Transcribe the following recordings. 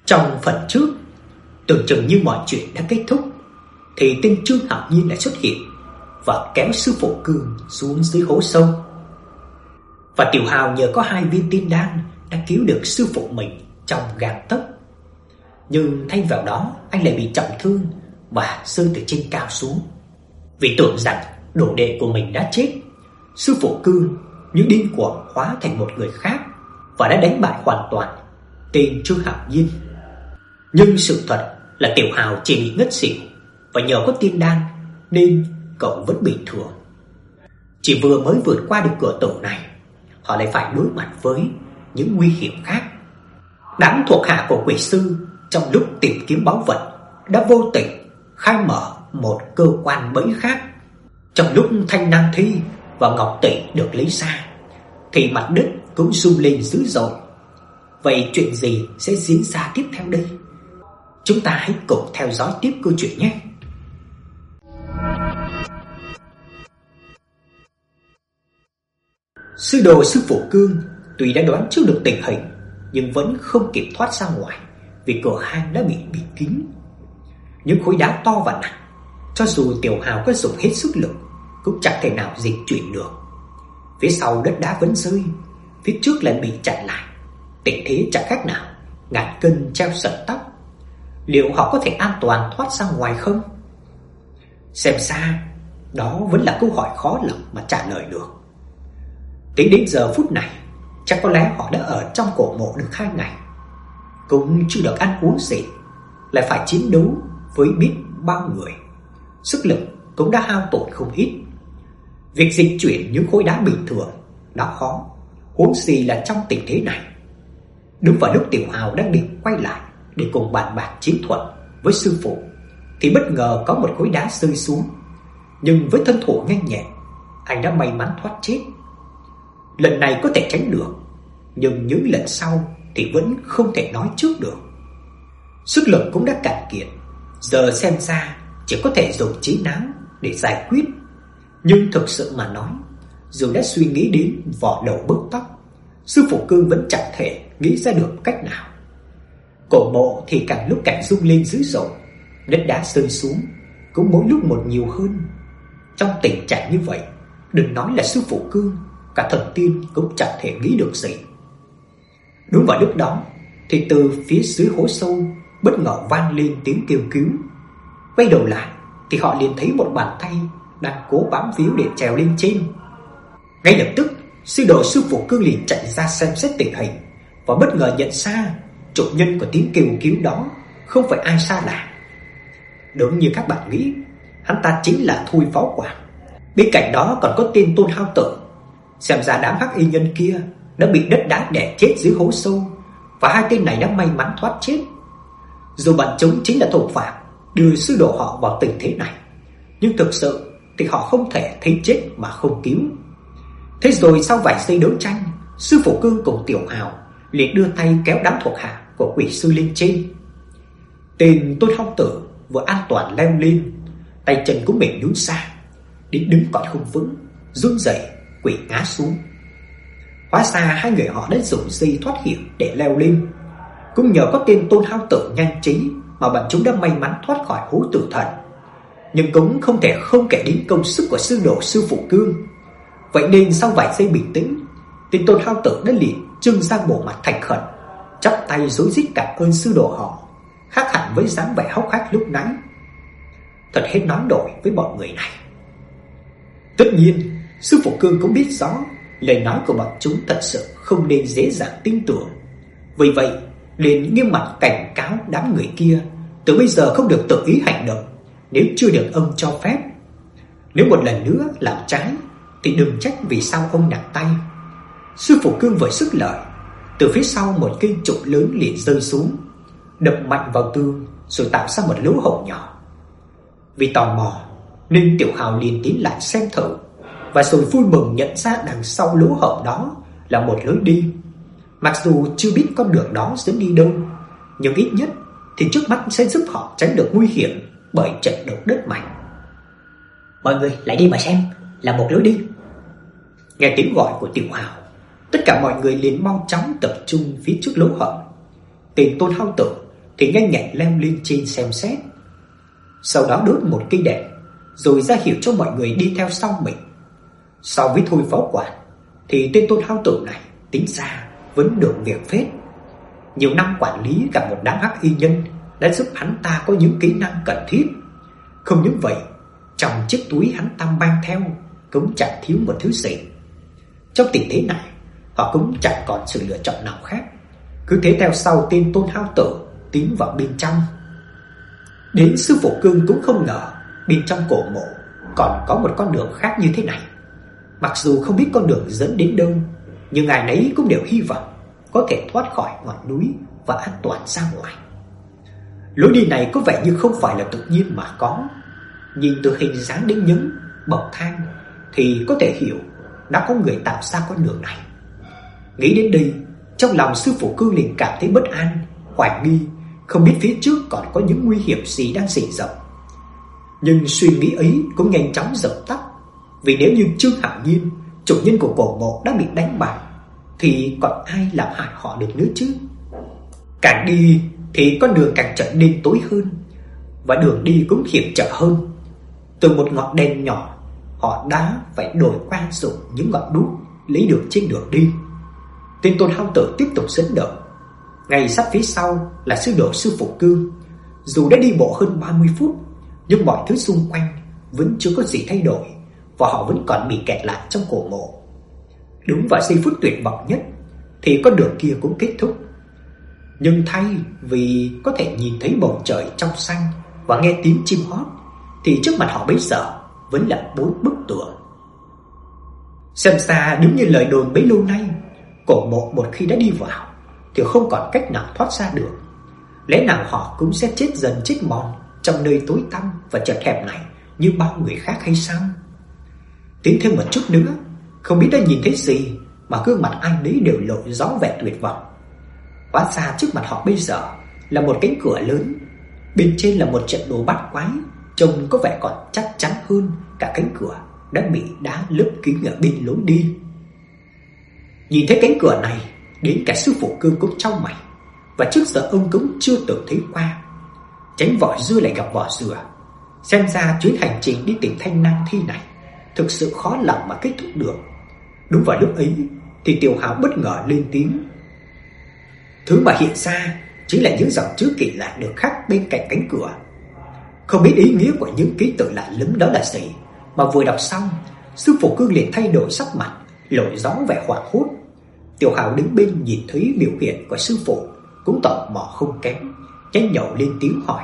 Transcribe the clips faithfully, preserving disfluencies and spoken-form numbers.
Trong phần trước, tưởng chừng như mọi chuyện đã kết thúc, thì tên Trương Hạo Nhiên lại xuất hiện và kéo sư phụ Cương xuống dưới hố sâu. Và Tiểu Hào nhờ có hai viên tiên đan đã cứu được sư phụ mình trong gang tấc. Nhưng thay vào đó, anh lại bị trọng thương và rơi từ trên cao xuống. Vì tưởng rằng đồ đệ của mình đã chết, sư phụ Cương như điên cuồng hóa thành một người khác và đã đánh bại hoàn toàn tên Trương Hạo Nhiên. Nhưng sự thật là Tiểu Hào chỉ bị ngất xỉu, và nhờ có tiên đan nên cậu vẫn bình thường. Chỉ vừa mới vượt qua được cửa tử này, họ lại phải đối mặt với những nguy hiểm khác. Đám thuộc hạ của quỷ sư trong lúc tìm kiếm báu vật đã vô tình khai mở một cơ quan bẫy khác. Trong lúc thanh nam thi và ngọc tỷ được lấy ra, thì mặt đất cũng rung lên dữ dội. Vậy chuyện gì sẽ diễn ra tiếp theo đây? Chúng ta hãy cùng theo dõi tiếp câu chuyện nhé. Sư đồ sư phụ Cương tuy đã đoán trước được tình hình, nhưng vẫn không kịp thoát ra ngoài vì cửa hang đã bị bịt kín. Những khối đá to và nặng, cho dù Tiểu Hào có dùng hết sức lực cũng chẳng thể nào dịch chuyển được. Phía sau đất đá vẫn rơi, phía trước lại bị chặn lại. Tình thế chẳng khác nào ngàn cân treo sợi tóc. Liệu họ có thể an toàn thoát ra ngoài không? Xem ra đó vẫn là câu hỏi khó lòng mà trả lời được. Tính đến giờ phút này, chắc có lẽ họ đã ở trong cổ mộ được hai ngày, cũng chưa được ăn uống gì, lại phải chiến đấu với biết bao người. Sức lực cũng đã hao tổn không ít. Việc dịch chuyển những khối đá bình thường đã khó, huống gì là trong tình thế này. Đúng vào lúc Tiểu Hào đang định quay lại để cùng bàn bạc chiến thuật với sư phụ, thì bất ngờ có một khối đá rơi xuống. Nhưng với thân thủ nhanh nhẹn, anh đã may mắn thoát chết. Lần này có thể tránh được, nhưng những lần sau thì vẫn không thể nói trước được. Sức lực cũng đã cạn kiệt, giờ xem ra chỉ có thể dùng trí não để giải quyết. Nhưng thực sự mà nói, dù đã suy nghĩ đến vỏ đầu bứt tóc, sư phụ Cương vẫn chẳng thể nghĩ ra được cách nào. Cổ mộ thì càng lúc càng rung lên dữ dội, đất đá rơi xuống cũng mỗi lúc một nhiều hơn. Trong tình trạng như vậy, đừng nói là sư phụ Cương, cả thần tiên cũng chẳng thể nghĩ được gì. Đúng vào lúc đó, thì từ phía dưới hố sâu bất ngờ vang lên tiếng kêu cứu. Quay đầu lại thì họ liền thấy một bàn tay đang cố bám víu để trèo lên trên. Ngay lập tức, sư đồ sư phụ Cương liền chạy ra xem xét tình hình, và bất ngờ nhận ra chủ nhân của tiếng kêu cứu đó không phải ai xa lạ. Đúng như các bạn nghĩ, hắn ta chính là Thôi Phó Quản. Bên cạnh đó còn có tên Tôn Hao Tử. Xem ra đám hắc y nhân kia đã bị đất đá đè chết dưới hố sâu, và hai tên này đã may mắn thoát chết. Dù bọn chúng chính là thủ phạm đưa sư đồ họ vào tình thế này, nhưng thực sự thì họ không thể thấy chết mà không cứu. Thế rồi sau vài giây đấu tranh, sư phụ Cương cùng Tiểu Hào liền đưa tay kéo đám thuộc hạ của quỷ sư lên trên. Tên Tôn Hao Tử vừa an toàn leo lên, tay chân của mình nhún ra, đến đứng còn không vững, run rẩy quỷ ngã xuống. Hóa ra hai người họ đã dùng dây thoát hiểm để leo lên. Cũng nhờ có tên Tôn Hao Tử nhanh trí mà bọn chúng đã may mắn thoát khỏi hố tử thần. Nhưng cũng không thể không kể đến công sức của sư đồ sư phụ Cương. Vậy nên sau vài giây bình tĩnh, tên Tôn Hao Tử đã liền trưng ra bộ mặt thành khẩn, chắp tay rối rít cảm ơn sư đồ họ, khác hẳn với dáng vẻ hốc hác lúc nãy. Thật hết nói nổi với bọn người này. Tất nhiên, sư phụ Cương cũng biết rõ lời nói của bọn chúng thật sự không nên dễ dàng tin tưởng. Vì vậy, liền nghiêm mặt cảnh cáo đám người kia từ bây giờ không được tự ý hành động nếu chưa được ông cho phép. Nếu một lần nữa làm trái thì đừng trách vì sao ông nặng tay. Sư phụ Cương vừa dứt lời, từ phía sau một cây trụ lớn liền rơi xuống, đập mạnh vào tường rồi tạo ra một lỗ hổng nhỏ. Vì tò mò nên Tiểu Hào liền tiến lại xem thử, và rồi vui mừng nhận ra đằng sau lỗ hổng đó là một lối đi. Mặc dù chưa biết con đường đó dẫn đi đâu, nhưng ít nhất thì trước mắt sẽ giúp họ tránh được nguy hiểm bởi trận động đất mạnh. Mọi người lại đi mà xem, là một lối đi. Nghe tiếng gọi của Tiểu Hào, tất cả mọi người liền mau chóng tập trung phía trước lỗ hổng. Tên Tôn Hao Tử thì nhanh nhẹn leo lên trên xem xét. Sau đó đốt một cây đèn, rồi ra hiệu cho mọi người đi theo sau mình. So với Thôi phó quản thì tên Tôn Hao Tử này tính ra vẫn được việc phết. Nhiều năm quản lý cả một đám hắc y nhân đã giúp hắn ta có những kỹ năng cần thiết. Không những vậy, trong chiếc túi hắn ta mang theo cũng chẳng thiếu một thứ gì. Trong tình thế này, họ cũng chẳng còn sự lựa chọn nào khác, cứ thế theo sau tên Tôn Hao Tử tiến vào bên trong. Đến sư phụ Cương cũng không ngờ bên trong cổ mộ còn có một con đường khác như thế này. Mặc dù không biết con đường dẫn đến đâu, nhưng ai nấy cũng đều hy vọng có thể thoát khỏi ngọn núi và an toàn ra ngoài. Lối đi này có vẻ như không phải là tự nhiên mà có. Nhìn từ hình dáng đến những bậc thang thì có thể hiểu đã có người tạo ra con đường này. Nghĩ đến đây, trong lòng sư phụ Cương liền cảm thấy bất an, hoài nghi, không biết phía trước còn có những nguy hiểm gì đang rình rập. Nhưng suy nghĩ ấy cũng nhanh chóng dập tắt, vì nếu như Trương Hạo Nhiên, chủ nhân của cổ mộ đã bị đánh bại, thì còn ai làm hại họ được nữa chứ? Càng đi thì con đường càng trở nên tối hơn, và đường đi cũng hiểm trở hơn. Từ một ngọn đèn nhỏ, họ đã phải đổi qua dùng những ngọn đuốc lấy được trên đường đi. Tên Tôn Hao Tử tiếp tục dẫn đầu. Ngay sát phía sau là sư đồ sư phụ Cương. Dù đã đi bộ hơn ba mươi phút, nhưng mọi thứ xung quanh vẫn chưa có gì thay đổi, và họ vẫn còn bị kẹt lại trong cổ mộ. Đúng vào giây phút tuyệt vọng nhất thì con đường kia cũng kết thúc. Nhưng thay vì có thể nhìn thấy bầu trời trong xanh và nghe tiếng chim hót, thì trước mặt họ bây giờ vẫn là bốn bức tường. Xem ra đúng như lời đồn bấy lâu nay, cổ mộ một khi đã đi vào thì không còn cách nào thoát ra được. Lẽ nào họ cũng sẽ chết dần chết mòn trong nơi tối tăm và chật hẹp này như bao người khác hay sao? Tiến thêm một chút nữa, không biết đã nhìn thấy gì mà gương mặt ai nấy đều lộ rõ vẻ tuyệt vọng. Hóa ra trước mặt họ bây giờ là một cánh cửa lớn, bên trên là một trận đồ bát quái, trông có vẻ còn chắc chắn hơn cả cánh cửa đã bị đá lấp kín ở bên lối đi. Nhìn thấy cánh cửa này, đến cả sư phụ Cương cũng chau mày, và trước giờ ông cũng chưa từng thấy qua. Tránh vỏ dưa lại gặp vỏ dừa, xem ra chuyến hành trình đi tìm Thanh Năng Thi này thực sự khó lòng mà kết thúc được. Đúng vào lúc ấy thì Tiểu Hào bất ngờ lên tiếng. Thứ mà hiện ra chính là những dòng chữ kỳ lạ được khắc bên cạnh cánh cửa. Không biết ý nghĩa của những ký tự lạ lẫm đó là gì, mà vừa đọc xong, sư phụ Cương liền thay đổi sắc mặt, lộ rõ vẻ hoảng hốt. Tiểu Hào đứng bên nhìn thấy biểu hiện của sư phụ cũng tò mò không kém, nhanh nhậu lên tiếng hỏi: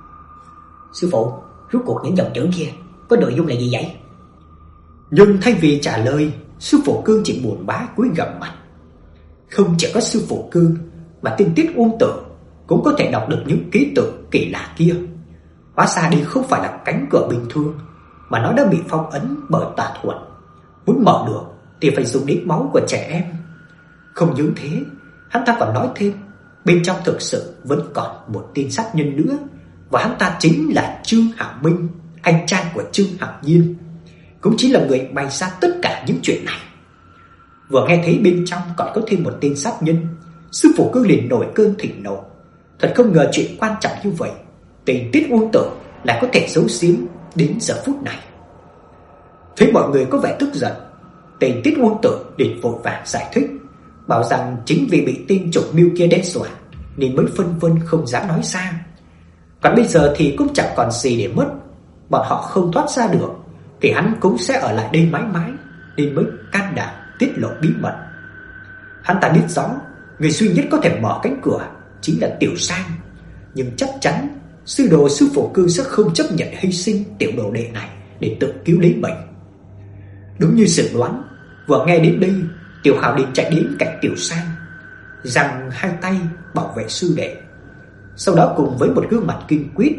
Sư phụ, rốt cuộc những dòng chữ kia có nội dung là gì vậy? Nhưng thay vì trả lời, sư phụ Cương chỉ buồn bã cúi gằm mặt. Không chỉ có sư phụ Cương mà tên Tiết Uông Tử cũng có thể đọc được những ký tự kỳ lạ kia. Hóa ra đây không phải là cánh cửa bình thường, mà nó đã bị phong ấn bởi tà thuật. Muốn mở được thì phải dùng đến máu của trẻ em. Không những thế, hắn ta còn nói thêm bên trong thực sự vẫn còn một tên sát nhân nữa, và hắn ta chính là Trương Hạo Minh, anh trai của Trương Hạo Nhiên, cũng chính là người bày ra tất cả những chuyện này. Vừa nghe thấy bên trong còn có thêm một tên sát nhân, sư phụ Cương liền nổi cơn thịnh nộ. Thật không ngờ chuyện quan trọng như vậy, tên Tiết Uông Tử lại có thể giấu giếm đến giờ phút này. Thấy mọi người có vẻ tức giận, tên Tiết Uông Tử liền vội vàng giải thích, bảo rằng chính vì bị tên trộm mưu kia đe dọa nên mới phân vân không dám nói ra. Còn bây giờ thì cũng chẳng còn gì để mất, bọn họ không thoát ra được thì hắn cũng sẽ ở lại đây mãi mãi, nên mới can đảm tiết lộ bí mật. Hắn ta biết rõ người duy nhất có thể mở cánh cửa chính là Tiểu Sang, nhưng chắc chắn sư đồ sư phụ Cương sẽ không chấp nhận hy sinh tiểu đồ đệ này để tự cứu lấy mình. Đúng như dự đoán, vừa nghe đến đây, Tiểu Hào liền chạy đến cạnh Tiểu Sang, giằng hai tay bảo vệ sư đệ. Sau đó cùng với một gương mặt kiên quyết: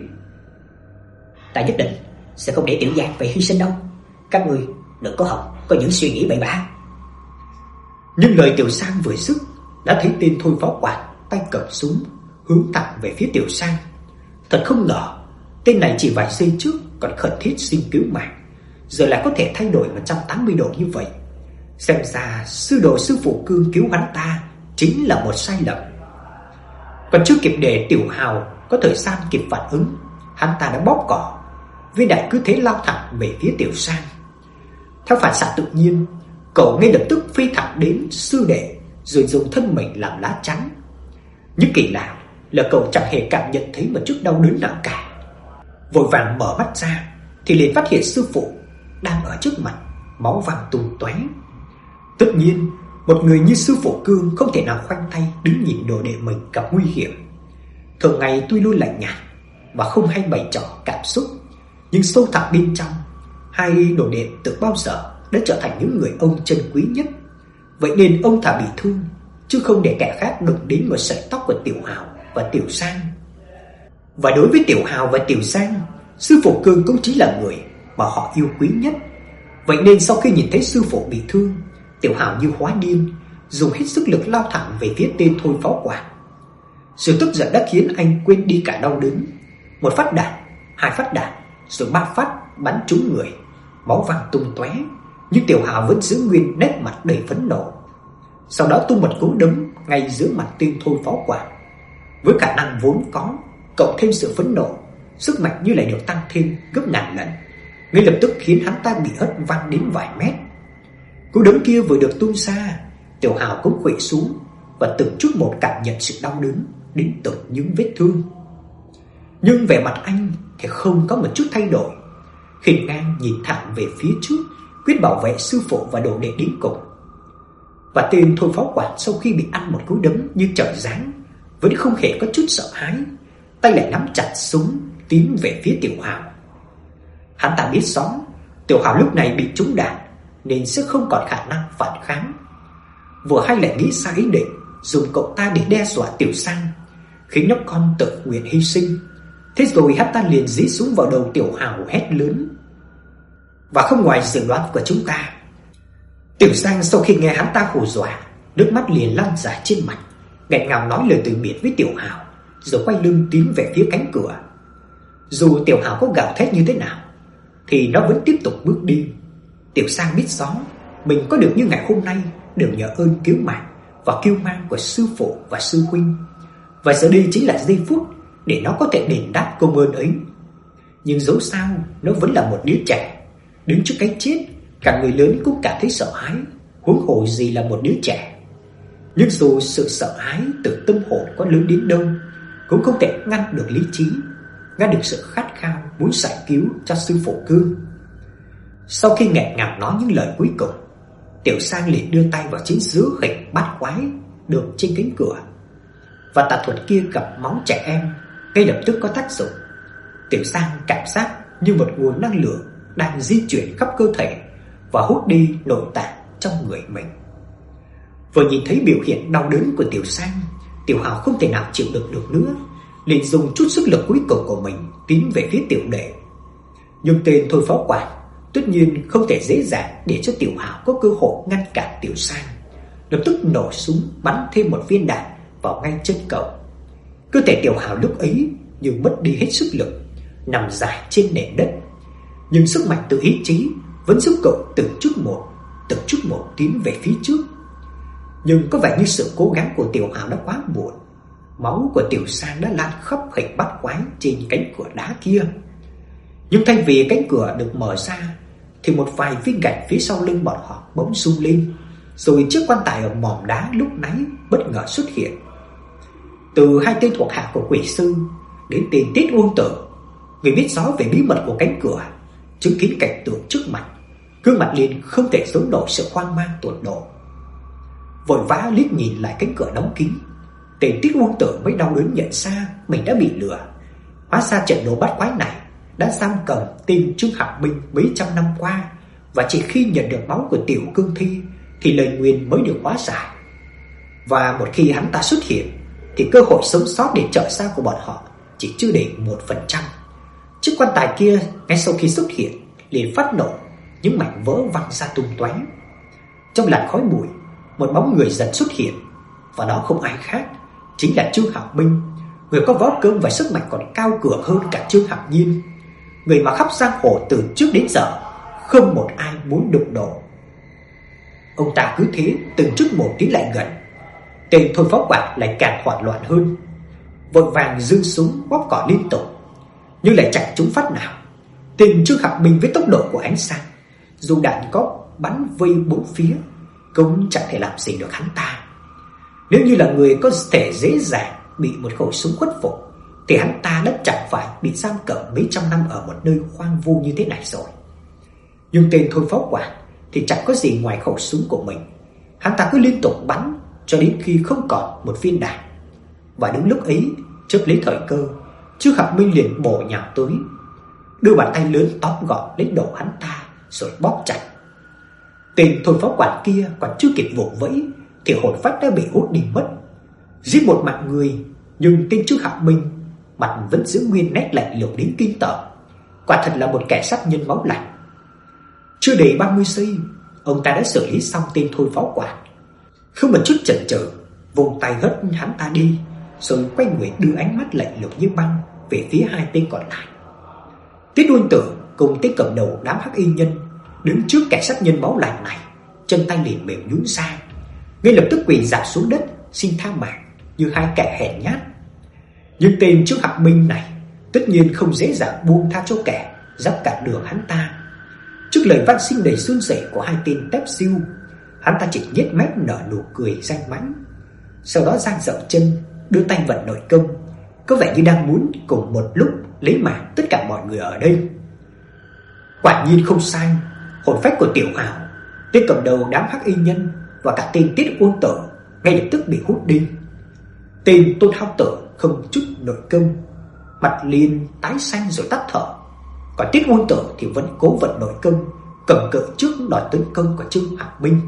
Ta nhất định sẽ không để Tiểu Giang phải hy sinh đâu. Các ngươi đừng có hòng có những suy nghĩ bậy bạ. Nhưng lời Tiểu Sang vừa dứt, đã thấy tên Thôi phó quản tay cầm súng hướng thẳng về phía Tiểu Sang. Thật không ngờ, tên này chỉ vài giây trước còn khẩn thiết xin cứu mạng, giờ lại có thể thay đổi một trăm tám mươi độ như vậy. Xem ra sư đồ sư phụ Cương cứu hắn ta chính là một sai lầm. Còn chưa kịp để Tiểu Hào có thời gian kịp phản ứng, hắn ta đã bóp cỏ, viên đạn cứ thế lao thẳng về phía Tiểu Sang. Theo phản xạ tự nhiên, cậu ngay lập tức phi thẳng đến sư đệ, rồi dùng thân mình làm lá chắn. Nhưng kỳ lạ là cậu chẳng hề cảm nhận thấy một chút đau đớn nào cả. Vội vàng mở mắt ra thì liền phát hiện sư phụ đang ở trước mặt, máu văng tung tóe. Tất nhiên, một người như sư phụ Cương không thể nào khoanh tay đứng nhìn đồ đệ mình gặp nguy hiểm. Thường ngày tuy luôn lạnh nhạt và không hay bày trò cảm xúc, nhưng sâu thẳm bên trong, hai đồ đệ từ bao giờ đã trở thành những người ông trân quý nhất. Vậy nên ông thà bị thương, chứ không để kẻ khác đụng đến một sợi tóc của Tiểu Hào và Tiểu Sang. Và đối với Tiểu Hào và Tiểu Sang, sư phụ Cương cũng chính là người mà họ yêu quý nhất. Vậy nên sau khi nhìn thấy sư phụ bị thương, Tiểu Hào như hóa điên, dùng hết sức lực lao thẳng về phía tên Thôi Pháo Quản. Sự tức giận đã khiến anh quên đi cả đau đớn. Một phát đạn, hai phát đạn, rồi ba phát bắn trúng người, máu văng tung tóe, nhưng Tiểu Hào vẫn giữ nguyên nét mặt đầy phẫn nộ. Sau đó tung một cú đấm ngay giữa mặt tên Thôi Pháo Quản. Với khả năng vốn có, cộng thêm sự phẫn nộ, sức mạnh như lại được tăng thêm gấp ngàn lần, ngay lập tức khiến hắn ta bị hất văng đến vài mét. Cú đấm kia vừa được tung ra, Tiểu Hào cũng khuỵu xuống và từng chút một cảm nhận sự đau đớn đến từng những vết thương. Nhưng vẻ mặt anh thì không có một chút thay đổi, khỉnh ngang nhìn thẳng về phía trước, quyết bảo vệ sư phụ và đồ đệ đến cùng. Và tên Thôi Pháo Quản sau khi bị ăn một cú đấm như trời giáng, vẫn không hề có chút sợ hãi, tay lại nắm chặt súng tiến về phía Tiểu Hào. Hắn ta biết rõ Tiểu Hào lúc này bị trúng đạn nên sẽ không còn khả năng phản kháng. Vừa hay lại nghĩ ra ý định dùng cậu ta để đe dọa Tiểu Sang, khiến nhóc con tự nguyện hy sinh. Thế rồi hắn ta liền dí súng vào đầu Tiểu Hào hét lớn. Và không ngoài dự đoán của chúng ta, Tiểu Sang sau khi nghe hắn ta hù dọa, nước mắt liền lan dài trên mặt, nghẹn ngào nói lời từ biệt với Tiểu Hào, rồi quay lưng tiến về phía cánh cửa. Dù Tiểu Hào có gào thét như thế nào thì nó vẫn tiếp tục bước đi. Tiểu Sang biết rõ mình có được như ngày hôm nay đều nhờ ơn cứu mạng và kiêu mang của sư phụ và sư huynh, và giờ đây chính là giây phút để nó có thể đền đáp công ơn ấy. Nhưng dẫu sao nó vẫn là một đứa trẻ, đứng trước cái chết cả người lớn cũng cảm thấy sợ hãi, huống hồ gì là một đứa trẻ. Nhưng dù sự sợ hãi từ tâm hồn có lớn đến đâu, cũng không thể ngăn được lý trí, ngăn được sự khát khao muốn giải cứu cho sư phụ Cương. Sau khi nghẹn ngào nói những lời cuối cùng, Tiểu Sang liền đưa tay vào chính giữa hình bát quái được trên cánh cửa, và tà thuật kia gặp máu trẻ em ngay lập tức có tác dụng. Tiểu Sang cảm giác như một nguồn năng lượng đang di chuyển khắp cơ thể và hút đi nội tạng trong người mình. Vừa nhìn thấy biểu hiện đau đớn của Tiểu Sang, Tiểu Hào không thể nào chịu đựng được nữa, liền dùng chút sức lực cuối cùng của mình tiến về phía tiểu đệ. Nhưng tên Thôi Pháo Quản tất nhiên không thể dễ dàng để cho Tiểu Hào có cơ hội ngăn cản Tiểu Sang, lập tức nổ súng bắn thêm một viên đạn vào ngay chân cậu. Cơ thể Tiểu Hào lúc ấy như mất đi hết sức lực, nằm dài trên nền đất, nhưng sức mạnh từ ý chí vẫn giúp cậu từng chút một, từng chút một tiến về phía trước. Nhưng có vẻ như sự cố gắng của Tiểu Hào đã quá muộn. Máu của Tiểu Sang đã lan khắp hình bát quái trên cánh cửa đá kia. Nhưng thay vì cánh cửa được mở ra, thì một vài viên gạch phía sau lưng bọn họ bỗng rung lên, rồi chiếc quan tài ở mỏm đá lúc nãy bất ngờ xuất hiện. Từ hai tên thuộc hạ của quỷ sư đến tên Tiết Uông Tử, người biết rõ về bí mật của cánh cửa, chứng kiến cảnh tượng trước mặt, gương mặt liền không thể giấu nổi sự hoang mang tột độ. Vội vã liếc nhìn lại cánh cửa đóng kín, tên Tiết Uông Tử mới đau đớn nhận ra mình đã bị lừa. Hóa ra trận đồ bát quái này đã giam cầm tên Trương Hạc Minh mấy trăm năm qua, và chỉ khi nhận được máu của Tiểu Cương Thi thì lời nguyền mới được hóa giải. Và một khi hắn ta xuất hiện thì cơ hội sống sót để trở ra của bọn họ chỉ chưa đầy một phần trăm. Chiếc quan tài kia ngay sau khi xuất hiện liền phát nổ, những mảnh vỡ văng ra tung tóe. Trong làn khói bụi, một bóng người dần xuất hiện, và đó không ai khác chính là Trương Hạc Minh, người có võ công và sức mạnh còn cao cường hơn cả Trương Hạc Nhiên, người mà khắp giang hồ từ trước đến giờ không một ai muốn đụng độ. Ông ta cứ thế từng chút một tiến lại gần. Tên Thôi Pháo Quản lại càng hoảng loạn hơn. vội vàng giương súng bóp cò liên tục, nhưng lại chẳng trúng phát nào. Tên Trương Hạo Minh với tốc độ của ánh sáng, dù đạn có bắn vây bốn phía cũng chẳng thể làm gì được hắn ta. Nếu như là người có thể dễ dàng bị một khẩu súng khuất phục, thì hắn ta đã chẳng phải bị giam cầm mấy trăm năm ở một nơi hoang vu như thế này rồi. Nhưng tên Thôi Pháo Quản thì chẳng có gì ngoài khẩu súng của mình. Hắn ta cứ liên tục bắn cho đến khi không còn một viên đạn. Và đúng lúc ấy, chớp lấy thời cơ, Trương Hạo Minh liền bổ nhào tới, đưa bàn tay lớn tóm gọn lấy đầu hắn ta rồi bóp chặt. Tên Thôi Pháo Quản kia còn chưa kịp vùng vẫy thì hồn phách đã bị hút đi mất. Giết một mạng người, nhưng tên Trương Hạo Minh mặt vẫn giữ nguyên nét lạnh lùng đến kinh tởm. Quả thật là một kẻ sát nhân máu lạnh. Chưa đầy ba mươi giây, ông ta đã xử lý xong tên Thôi Pháo Quản. Không một chút chần chừ, vùng tay hất hắn ta đi, rồi quay người đưa ánh mắt lạnh lùng như băng về phía hai tên còn lại. Tiết Uôn Tử cùng tên cầm đầu đám hắc y nhân đứng trước kẻ sát nhân máu lạnh này, chân tay liền mềm nhũn ra, ngay lập tức quỳ rạp xuống đất xin tha mạng như hai kẻ hèn nhát. Nhưng tên Trương Hạo Minh này tất nhiên không dễ dàng buông tha cho kẻ dám cản đường hắn ta. Trước lời van xin đầy run rẩy của hai tên tép siêu, hắn ta chỉ nhếch mép nở nụ cười danh mãnh, sau đó dang rộng chân, đưa tay vận nội công, có vẻ như đang muốn cùng một lúc lấy mạng tất cả mọi người ở đây. Quả nhiên không sai, hồn phách của Tiểu Hào, tên cầm đầu đám hắc y nhân và cả tên Tiết Uôn Tử ngay lập tức bị hút đi. Tên Tôn Hao Tử không chút nội công, mặt liền tái xanh rồi tắt thở. Còn Tiết Uôn Tử thì vẫn cố vận nội công, cầm cự trước đòn tấn công của Trương Hạo Minh.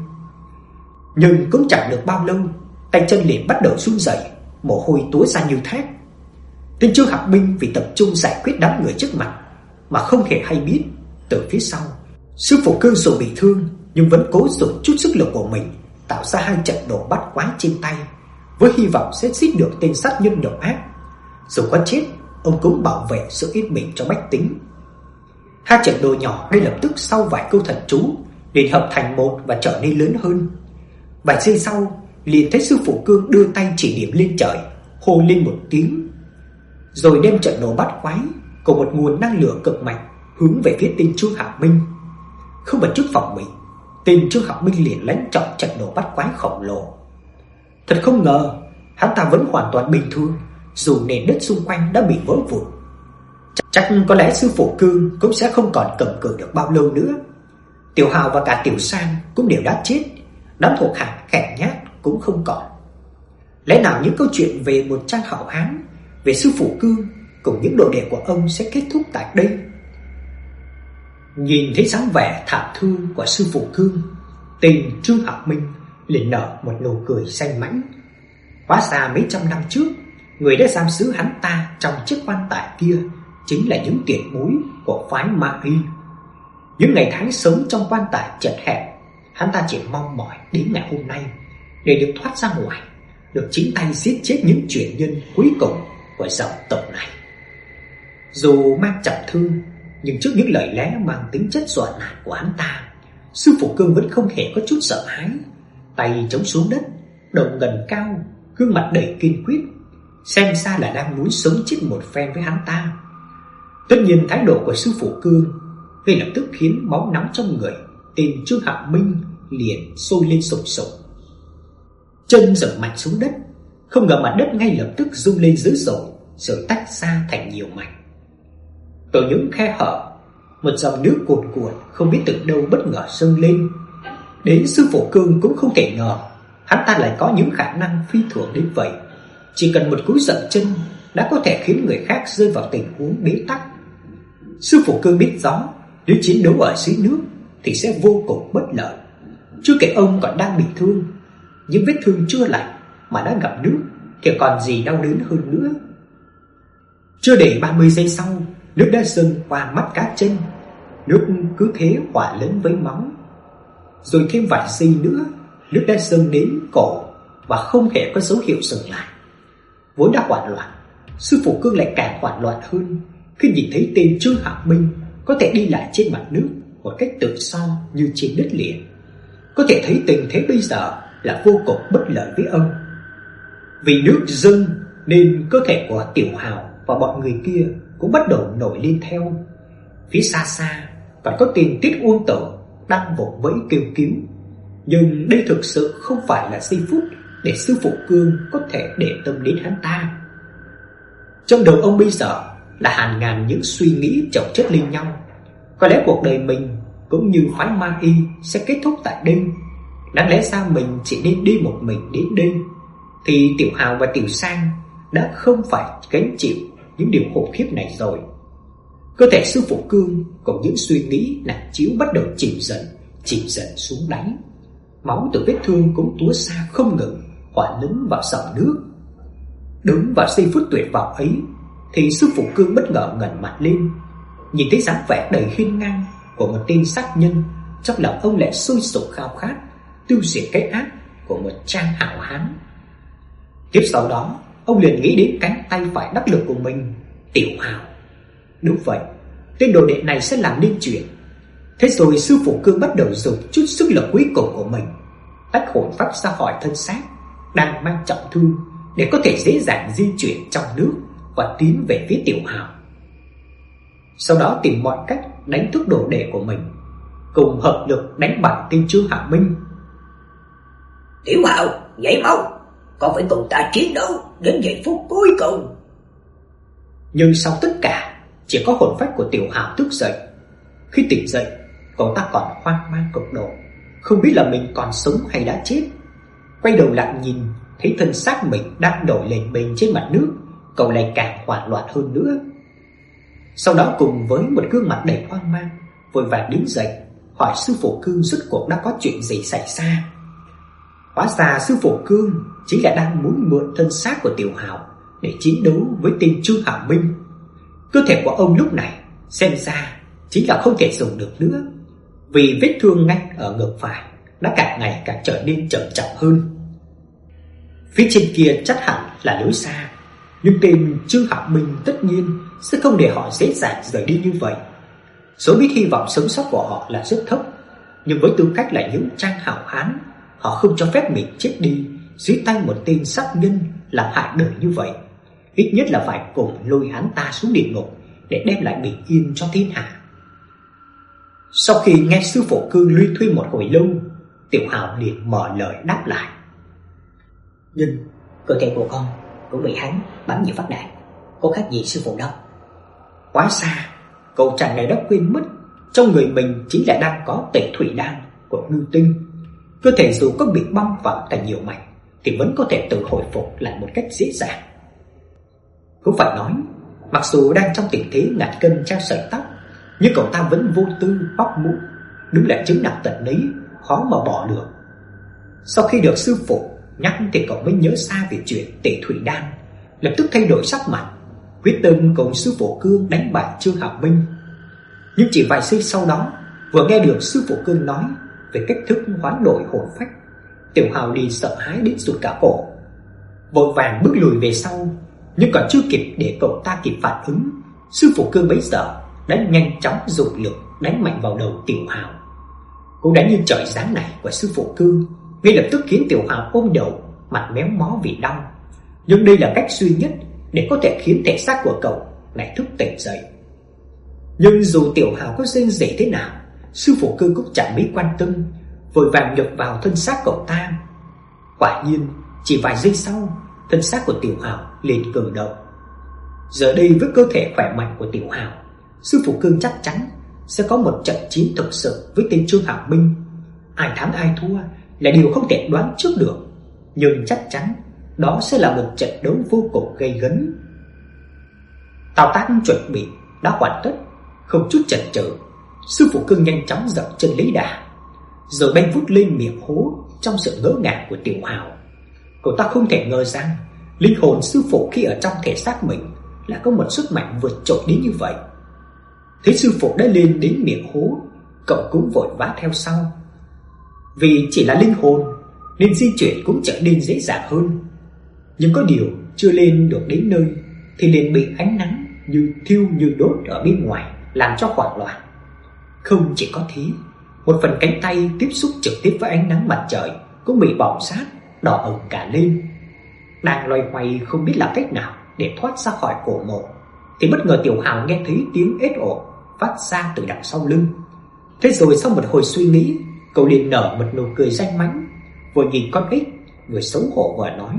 Nhưng cũng chẳng được bao lâu, tay chân liền bắt đầu run rẩy, mồ hôi túa ra như thác. Tên Trương Hạo Minh vì tập trung giải quyết đám người trước mặt mà không hề hay biết, từ phía sau, sư phụ Cương dù bị thương nhưng vẫn cố dùng chút sức lực của mình tạo ra hai trận đồ bắt quái trên tay, với hy vọng sẽ giết được tên sát nhân độc ác. Dù có chết, ông cũng bảo vệ sự yên bình cho bách tính. Hai trận đồ nhỏ ngay lập tức sau vài câu thần chú liền hợp thành một và trở nên lớn hơn. Vài giây sau, liền thấy sư phụ Cương đưa tay chỉ điểm lên trời, hô lên một tiếng, rồi đem trận đồ bắt quái cùng một nguồn năng lượng cực mạnh hướng về phía tên Trương Hạo Minh. Không một chút phòng bị, tên Trương Hạo Minh liền lãnh trọng trận đồ bắt quái khổng lồ. Thật không ngờ, hắn ta vẫn hoàn toàn bình thường, dù nền đất xung quanh đã bị vỡ vụn. Chắc có lẽ sư phụ Cương cũng sẽ không còn cầm cự được bao lâu nữa. Tiểu Hào và cả Tiểu Sang cũng đều đã chết, đám thuộc hạ khẻ nhát cũng không còn. Lẽ nào những câu chuyện về một trang hảo hán, về sư phụ Cương cùng những đồ đệ của ông sẽ kết thúc tại đây? Nhìn thấy dáng vẻ thảm thương của sư phụ Cương, tên Trương Hạo Minh liền nở một nụ cười danh mãnh. Hóa ra mấy trăm năm trước, người đã giam giữ hắn ta trong chiếc quan tài kia chính là những tiền bối của phái Ma Y. Những ngày tháng sống trong quan tài chật hẹp, hắn ta chỉ mong mỏi đến ngày hôm nay để được thoát ra ngoài, được chính tay giết chết những truyền nhân cuối cùng của dòng tộc này. Dù mang trọng thương, nhưng trước những lời lẽ mang tính chất dọa nạt của hắn ta, sư phụ Cương vẫn không hề có chút sợ hãi. Tay chống xuống đất, đầu ngẩng cao, gương mặt đầy kiên quyết, xem ra là đang muốn sống chết một phen với hắn ta. Tất nhiên thái độ của sư phụ Cương ngay lập tức khiến máu nóng trong người tên Trương Hạo Minh liền sôi lên sục sục. Chân dẫm mạnh xuống đất, không ngờ mặt đất ngay lập tức rung lên dữ dội, rồi tách ra thành nhiều mảnh. Từ những khe hở, một dòng nước cuồn cuộn không biết từ đâu bất ngờ dâng lên. Đến sư phụ Cương cũng không thể ngờ hắn ta lại có những khả năng phi thường đến vậy. Chỉ cần một cú dậm chân đã có thể khiến người khác rơi vào tình huống bế tắc. Sư phụ Cương biết rõ, nếu chiến đấu ở dưới nước thì sẽ vô cùng bất lợi. Chưa kể ông còn đang bị thương, những vết thương chưa lành mà đã gặp nước thì còn gì đau đớn hơn nữa. Chưa đầy ba mươi giây sau, nước đã dâng qua mắt cá chân. Nước cứ thế hòa lẫn với máu. Rồi thêm vài giây nữa, nước đã dâng đến cổ và không hề có dấu hiệu dừng lại. Vốn đã hoảng loạn, sư phụ Cương lại càng hoảng loạn hơn khi nhìn thấy tên Trương Hạo Minh có thể đi lại trên mặt nước một cách tự do như trên đất liền. Có thể thấy tình thế bây giờ là vô cùng bất lợi với ông. Vì nước dâng nên cơ thể của Tiểu Hào và bọn người kia cũng bắt đầu nổi lên theo. Phía xa xa còn có tên Tiết Uông Tử đang vùng vẫy kêu cứu. Nhưng đây thực sự không phải là giây phút để sư phụ Cương có thể để tâm đến hắn ta. Trong đầu ông bây giờ là hàng ngàn những suy nghĩ chồng chất lên nhau. Có lẽ cuộc đời mình cũng như khoái ma y sẽ kết thúc tại đây. Đáng lẽ ra mình chỉ nên đi một mình đến đây, thì Tiểu Hào và Tiểu Sang đã không phải gánh chịu những điều khủng khiếp này rồi. Cơ thể sư phụ Cương cùng những suy nghĩ nặng trĩu bắt đầu chìm dần, chìm dần xuống đáy. Máu từ vết thương cũng túa xa không ngừng, hòa lẫn vào dòng nước. Đúng vào giây phút tuyệt vọng ấy thì sư phụ Cương bất ngờ ngẩng mặt lên, nhìn thấy dáng vẻ đầy hiên ngang của một tên sát nhân. Trong lòng ông lại sôi sục khao khát tiêu diệt cái ác của một trang hảo hán. Tiếp sau đó, ông liền nghĩ đến cánh tay phải đắc lực của mình, Tiểu Hào. Đúng vậy, tên đồ đệ này sẽ làm nên chuyện. Thế rồi sư phụ Cương bắt đầu dùng chút sức lực cuối cùng của mình, tách hồn phách ra khỏi thân xác đang mang trọng thương để có thể dễ dàng di chuyển trong nước và tiến về phía Tiểu Hào. Sau đó tìm mọi cách đánh thức đồ đệ của mình, cùng hợp lực đánh bại tên Trương Hạ Minh. Tiểu Hào, dậy mau, con phải cùng ta chiến đấu đến giây phút cuối cùng. Nhưng sau tất cả, chỉ có hồn phách của Tiểu Hào thức dậy. Khi tỉnh dậy, cậu ta còn hoang mang cực độ, không biết là mình còn sống hay đã chết. Quay đầu lại nhìn, thấy thân xác mình đang nổi lên bềnh trên mặt nước, cậu lại càng hoảng loạn hơn nữa. Sau đó cùng với một gương mặt đầy hoang mang, vội vàng đứng dậy hỏi sư phụ Cương rốt cuộc đã có chuyện gì xảy ra. Hóa ra sư phụ Cương chính là đang muốn mượn thân xác của Tiểu Hào để chiến đấu với tên Trương Hạ Minh. Cơ thể của ông lúc này xem ra chính là không thể dùng được nữa, vì vết thương ngay ở ngực phải đã càng ngày càng trở nên trầm trọng hơn. Phía trên kia chắc hẳn là lối xa, nhưng tên Trương Hạ Minh tất nhiên sẽ không để họ dễ dàng rời đi như vậy. Số biết hy vọng sống sót của họ là rất thấp, nhưng với tư cách là những trang hảo hán, họ không cho phép mình chết đi dưới tay một tên sát nhân làm hại đời như vậy. Ít nhất là phải cùng lôi hắn ta xuống địa ngục để đem lại bình yên cho thiên hạ. Sau khi nghe sư phụ Cương luyên thuyên một hồi lâu, Tiểu Hào liền mở lời đáp lại. Nhưng cơ thể của con cũng bị hắn bắn nhiều phát đạn, có khác gì sư phụ đâu. Quá xa, cậu chàng này đã quên mất trong người mình chính là đang có tẩy thủy đan của ngư tinh. Cơ thể dù có bị băm vặn thành nhiều mảnh thì vẫn có thể tự hồi phục lại một cách dễ dàng. Cũng phải nói, mặc dù đang trong tình thế ngàn cân treo sợi tóc, nhưng cậu ta vẫn vô tư bóc mũ. Đúng là chứng nặng tận đấy, khó mà bỏ được. Sau khi được sư phụ nhắc thì cậu mới nhớ ra về chuyện tẩy thủy đan, lập tức thay đổi sắc mặt, quyết tâm cùng sư phụ Cương đánh bại Trương Hạ Minh. Nhưng chỉ vài giây sau đó, vừa nghe được sư phụ Cương nói về cách thức hoán đổi hồn phách, Tiểu Hào liền sợ hãi đến rụt cả cổ, vội vàng bước lùi về sau. Nhưng còn chưa kịp để cậu ta kịp phản ứng, sư phụ Cương bấy giờ đã nhanh chóng dùng lực đánh mạnh vào đầu Tiểu Hào. Cú đánh như trời giáng này của sư phụ Cương ngay lập tức khiến Tiểu Hào ôm đầu, mặt méo mó vì đau. Nhưng đây là cách duy nhất để có thể khiến thể xác của cậu lại thức tỉnh dậy. Nhưng dù Tiểu Hào có rên rỉ thế nào, sư phụ Cương cũng chẳng mấy quan tâm, vội vàng nhập vào thân xác cậu ta. Quả nhiên, chỉ vài giây sau, thân xác của Tiểu Hào liền cử động. Giờ đây với cơ thể khỏe mạnh của Tiểu Hào, sư phụ Cương chắc chắn sẽ có một trận chiến thực sự với tên Trương Hạ Minh. Ai thắng ai thua là điều không thể đoán trước được, nhưng chắc chắn đó sẽ là một trận đấu vô cùng gay gấn. Thao tác chuẩn bị đã hoàn tất, không chút chần chừ, sư phụ Cương nhanh chóng dậm chân lấy đà, rồi bay vút lên miệng hố trong sự ngỡ ngàng của Tiểu Hào. Cậu ta không thể ngờ rằng linh hồn sư phụ khi ở trong thể xác mình là có một sức mạnh vượt trội đến như vậy. Thấy sư phụ đã lên đến miệng hố, cậu cũng vội vã theo sau. Vì chỉ là linh hồn nên di chuyển cũng trở nên dễ dàng hơn. Nhưng có điều chưa lên được đến nơi thì liền bị ánh nắng như thiêu như đốt ở bên ngoài làm cho hoảng loạn. Không chỉ có thế, một phần cánh tay tiếp xúc trực tiếp với ánh nắng mặt trời cũng bị bỏng rát, đỏ ửng cả lên. đang loay hoay không biết làm cách nào để thoát ra khỏi cổ mộ, thì bất ngờ Tiểu Hào nghe thấy tiếng ếch ổ phát ra từ đằng sau lưng. Thế rồi sau một hồi suy nghĩ, cậu liền nở một nụ cười danh mãnh, vừa nhìn con ếch vừa xấu hổ vừa nói: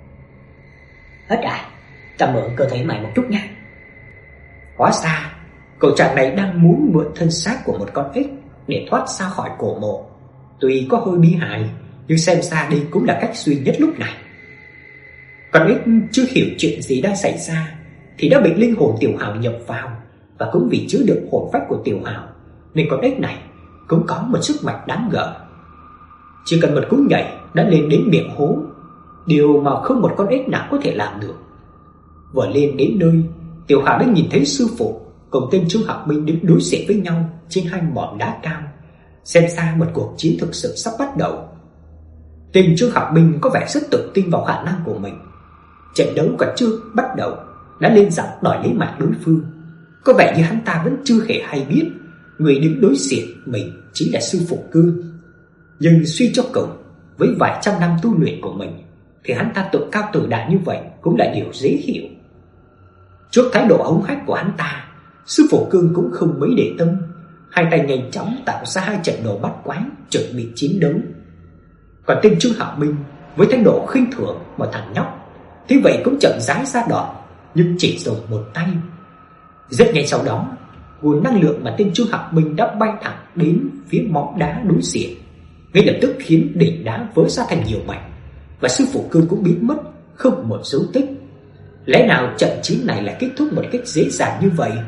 Hết à, ta mượn cơ thể mày một chút nha. Hóa ra cậu chàng này đang muốn mượn thân xác của một con ếch để thoát ra khỏi cổ mộ. Tuy có hơi bi hài, nhưng xem ra đây cũng là cách duy nhất lúc này. Con ếch chưa hiểu chuyện gì đang xảy ra thì đã bị linh hồn Tiểu Hào nhập vào, và cũng vì chứa được hồn phách của Tiểu Hào nên con ếch này cũng có một sức mạnh đáng ngờ. Chỉ cần một cú nhảy đã lên đến miệng hố, điều mà không một con ếch nào có thể làm được. Vừa lên đến nơi, Tiểu Hào đã nhìn thấy sư phụ cùng tên Trương Hạo Minh đứng đối diện với nhau trên hai mỏm đá cao. Xem ra một cuộc chiến thực sự sắp bắt đầu. Tên Trương Hạo Minh có vẻ rất tự tin vào khả năng của mình. Trận đấu còn chưa bắt đầu đã lên giọng đòi lấy mạng đối phương. Có vẻ như hắn ta vẫn chưa hề hay biết người đứng đối diện mình chính là sư phụ Cương. Nhưng suy cho cùng, với vài trăm năm tu luyện của mình thì hắn ta tự cao tự đại như vậy cũng là điều dễ hiểu. Trước thái độ hống hách của hắn ta, sư phụ Cương cũng không mấy để tâm, hai tay nhanh chóng tạo ra hai trận đồ bắt quái chuẩn bị chiến đấu. Còn tên Trương Hạo Minh với thái độ khinh thường một thằng nhóc, thế vậy cũng chậm rãi ra đòn, nhưng chỉ dùng một tay. Rất nhanh sau đó, nguồn năng lượng mà tên Trương Hạo Minh đã bay thẳng đến phía mỏm đá đối diện, ngay lập tức khiến đỉnh đá vỡ ra thành nhiều mảnh, và sư phụ Cương cũng biến mất không một dấu tích. Lẽ nào trận chiến này lại kết thúc một cách dễ dàng như vậy?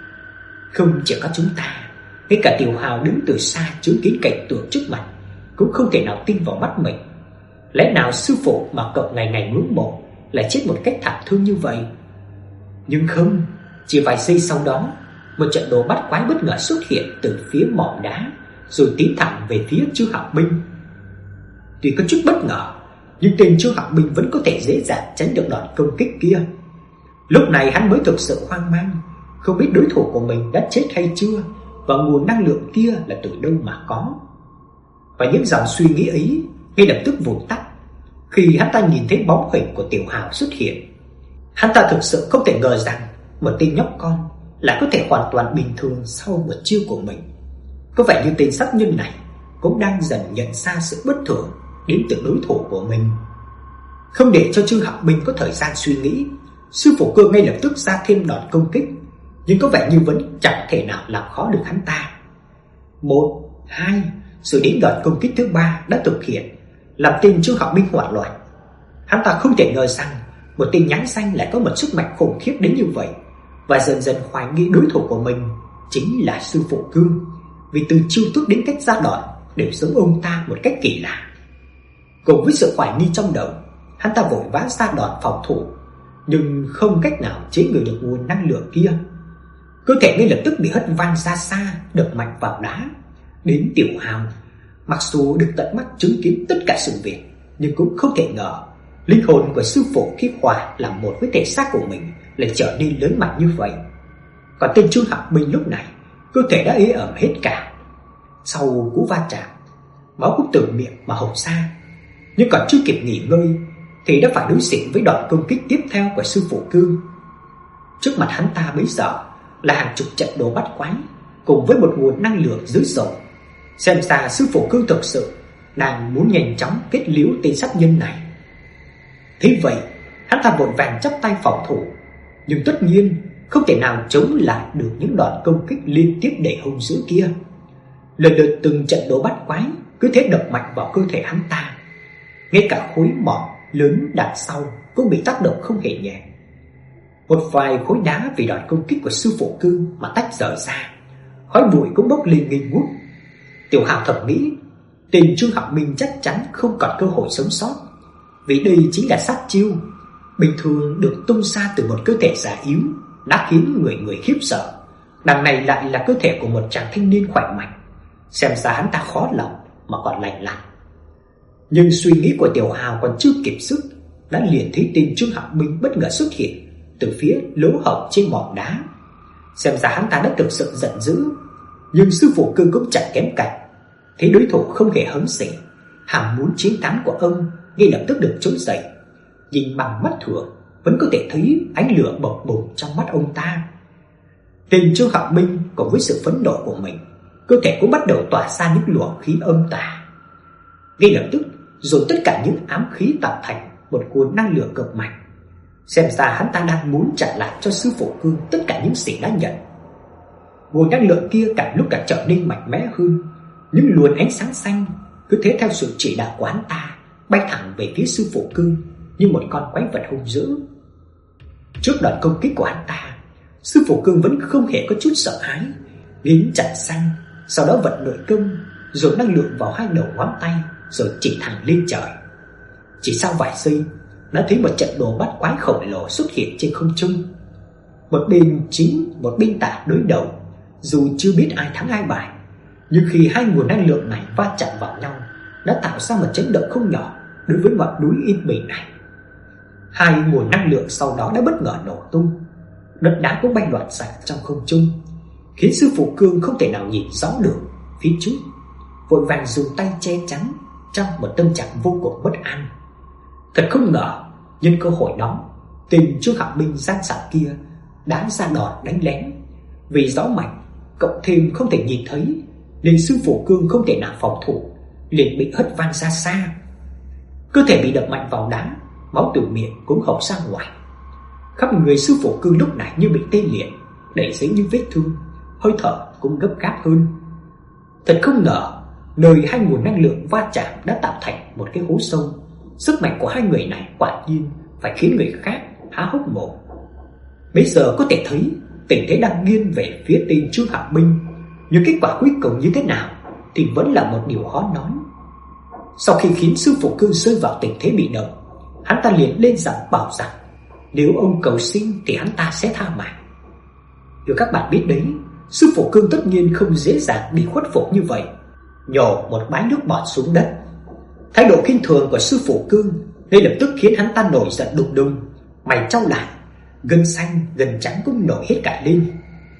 Không chỉ có chúng ta, ngay cả Tiểu Hào đứng từ xa chứng kiến cảnh tượng trước mặt cũng không thể nào tin vào mắt mình. Lẽ nào sư phụ mà cậu ngày ngày ngưỡng mộ lại chết một cách thảm thương như vậy? Nhưng không, chỉ vài giây sau đó, một trận đồ bắt quái bất ngờ xuất hiện từ phía mỏm đá, rồi tiến thẳng về phía Trương Hạo Minh. Tuy có chút bất ngờ, nhưng tên Trương Hạo Minh vẫn có thể dễ dàng tránh được đòn công kích kia. Lúc này hắn mới thực sự hoang mang, không biết đối thủ của mình đã chết hay chưa, và nguồn năng lượng kia là từ đâu mà có. Và những dòng suy nghĩ ấy ngay lập tức vụt tắt khi hắn ta nhìn thấy bóng hình của Tiểu Hào xuất hiện. Hắn ta thực sự không thể ngờ rằng một tên nhóc con lại có thể hoàn toàn bình thường sau một chiêu của mình. Có vẻ như tên sát nhân này cũng đang dần nhận ra sự bất thường đến từ đối thủ của mình. Không để cho Trương Hạo Minh có thời gian suy nghĩ, sư phụ Cương ngay lập tức ra thêm đòn công kích, nhưng có vẻ như vẫn chẳng thể nào làm khó được hắn ta. Một, hai, rồi đến đòn công kích thứ ba đã thực hiện, làm tên Trương Hạo Minh hoảng loạn. Hắn ta không thể ngờ rằng một tên nhãi xanh lại có một sức mạnh khủng khiếp đến như vậy, và dần dần hoài nghi đối thủ của mình chính là sư phụ Cương, vì từ chiêu thức đến cách ra đòn đều giống ông ta một cách kỳ lạ. Cùng với sự hoài nghi trong đầu, hắn ta vội vã ra đòn phòng thủ, nhưng không cách nào chế ngự được nguồn năng lượng kia. Cơ thể ngay lập tức bị hất văng ra xa, đập mạnh vào đá. Đến Tiểu Hào, mặc dù được tận mắt chứng kiến tất cả sự việc, nhưng cũng không thể ngờ linh hồn của sư phụ khi hòa làm một với thể xác của mình lại trở nên lớn mạnh như vậy. Còn tên Trương Hạo Minh lúc này cơ thể đã ế ẩm hết cả. Sau cú va chạm, máu cũng từ miệng mà hộc ra, nhưng còn chưa kịp nghỉ ngơi thì đã phải đối diện với đòn công kích tiếp theo của sư phụ Cương. Trước mặt hắn ta bấy giờ là hàng chục trận đồ bắt quái cùng với một nguồn năng lượng dữ dội. Xem ra sư phụ Cương thực sự đang muốn nhanh chóng kết liễu tên sát nhân này. Thế vậy, hắn ta vội vàng chắp tay phòng thủ, nhưng tất nhiên không thể nào chống lại được những đòn công kích liên tiếp đầy hung dữ kia. Lần lượt từng trận đồ bắt quái cứ thế đập mạnh vào cơ thể hắn ta. Ngay cả khối mỏm lớn đằng sau cũng bị tác động không hề nhẹ. Một vài khối đá vì đòn công kích của sư phụ Cương mà tách rời ra, khói bụi cũng bốc lên nghi ngút. Tiểu Hào thầm nghĩ, tên Trương Hạo Minh chắc chắn không còn cơ hội sống sót, vì đây chính là sát chiêu bình thường được tung ra từ một cơ thể già yếu đã khiến người người khiếp sợ. Đằng này lại là cơ thể của một chàng thanh niên khỏe mạnh, xem ra hắn ta khó lòng mà còn lành lặn. Nhưng suy nghĩ của Tiểu Hào còn chưa kịp sức, đã liền thấy tên Trương Hạo Minh bất ngờ xuất hiện từ phía lỗ hổng trên mỏm đá. Xem ra hắn ta đã thực sự giận dữ, nhưng sư phụ Cương cũng chẳng kém cạnh. Thấy đối thủ không hề hấn gì, hàm muốn chiến thắng của ông ngay lập tức được trỗi dậy. nhìn bằng mắt thường vẫn có thể thấy ánh lửa bập bùng trong mắt ông ta. Tên Trương Hạo Minh cùng với sự phẫn nộ của mình, cơ thể cũng bắt đầu tỏa ra những luồng khí âm tà. Ngay lập tức dồn tất cả những ám khí tạo thành một nguồn năng lượng cực mạnh. Xem ra hắn ta đang muốn trả lại cho sư phụ Cương tất cả những gì đã nhận. Nguồn năng lượng kia càng lúc càng trở nên mạnh mẽ hơn. Những luồng ánh sáng xanh cứ thế theo sự chỉ đạo của hắn ta bay thẳng về phía sư phụ Cương như một con quái vật hung dữ. Trước đợt công kích của hắn ta, sư phụ Cương vẫn không hề có chút sợ hãi, nghiến chặt răng, sau đó vận nội công, dồn năng lượng vào hai đầu ngón tay rồi chỉ thẳng lên trời. Chỉ sau vài giây, đã thấy một trận đồ bát quái khổng lồ xuất hiện trên không trung. Một bên chính, một bên tả đối đầu. Dù chưa biết ai thắng ai bại, nhưng khi hai nguồn năng lượng này va chạm vào nhau, đã tạo ra một chấn động không nhỏ đối với ngọn núi yên bình này. Hai nguồn năng lượng sau đó đã bất ngờ nổ tung, đất đá cũng bay loạn xạ trong không trung, khiến sư phụ Cương không thể nào nhìn rõ được phía trước, vội vàng dùng tay che chắn trong một tâm trạng vô cùng bất an. Thật không ngờ, nhân cơ hội đó, tên Trương Hạo Minh gian xảo kia đã ra đòn đánh lén. Vì gió mạnh cộng thêm không thể nhìn thấy, nên sư phụ Cương không thể nào phòng thủ, liền bị hất văng ra xa. Cơ thể bị đập mạnh vào đá, máu từ miệng cũng hộc ra ngoài. Khắp người sư phụ Cương lúc này như bị tê liệt, đầy giấy những vết thương, hơi thở cũng gấp gáp hơn. Thật không ngờ, nơi hai nguồn năng lượng va chạm đã tạo thành một cái hố sâu. Sức mạnh của hai người này quả nhiên phải khiến người khác há hốc mồm. Bây giờ có thể thấy tình thế đang nghiêng về phía tên Trương Hạo Minh, nhưng kết quả cuối cùng như thế nào thì vẫn là một điều khó nói. Sau khi khiến sư phụ Cương rơi vào tình thế bị động, hắn ta liền lên giọng bảo rằng nếu ông cầu xin thì hắn ta sẽ tha mạng. Như các bạn biết đấy, sư phụ Cương tất nhiên không dễ dàng bị khuất phục như vậy, nhổ một bãi nước bọt xuống đất. Thái độ khinh thường của sư phụ Cương ngay lập tức khiến hắn ta nổi giận đùng đùng, mày chau lại, gân xanh gân trắng cũng nổi hết cả lên.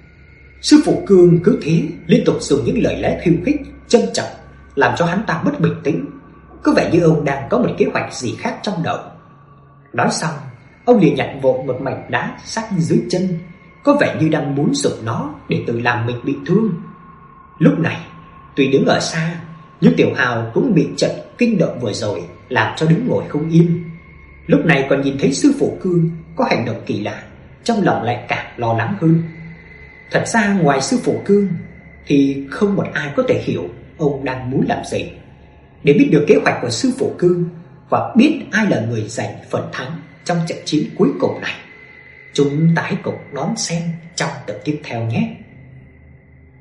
Sư phụ Cương cứ thế liên tục dùng những lời lẽ khiêu khích, châm chọc, làm cho hắn ta mất bình tĩnh, có vẻ như ông đang có một kế hoạch gì khác trong đầu. Nói xong, ông liền nhặt vội một mảnh đá sắc dưới chân, có vẻ như đang muốn dùng nó để tự làm mình bị thương. Lúc này, tuy đứng ở xa, nhưng Tiểu Hào cũng bị trận kinh động vừa rồi làm cho đứng ngồi không yên. Lúc này còn nhìn thấy sư phụ Cương có hành động kỳ lạ, trong lòng lại càng lo lắng hơn. Thật ra ngoài sư phụ Cương thì không một ai có thể hiểu ông đang muốn làm gì. Để biết được kế hoạch của sư phụ Cương và biết ai là người giành phần thắng trong trận chiến cuối cùng này, chúng ta hãy cùng đón xem trong tập tiếp theo nhé.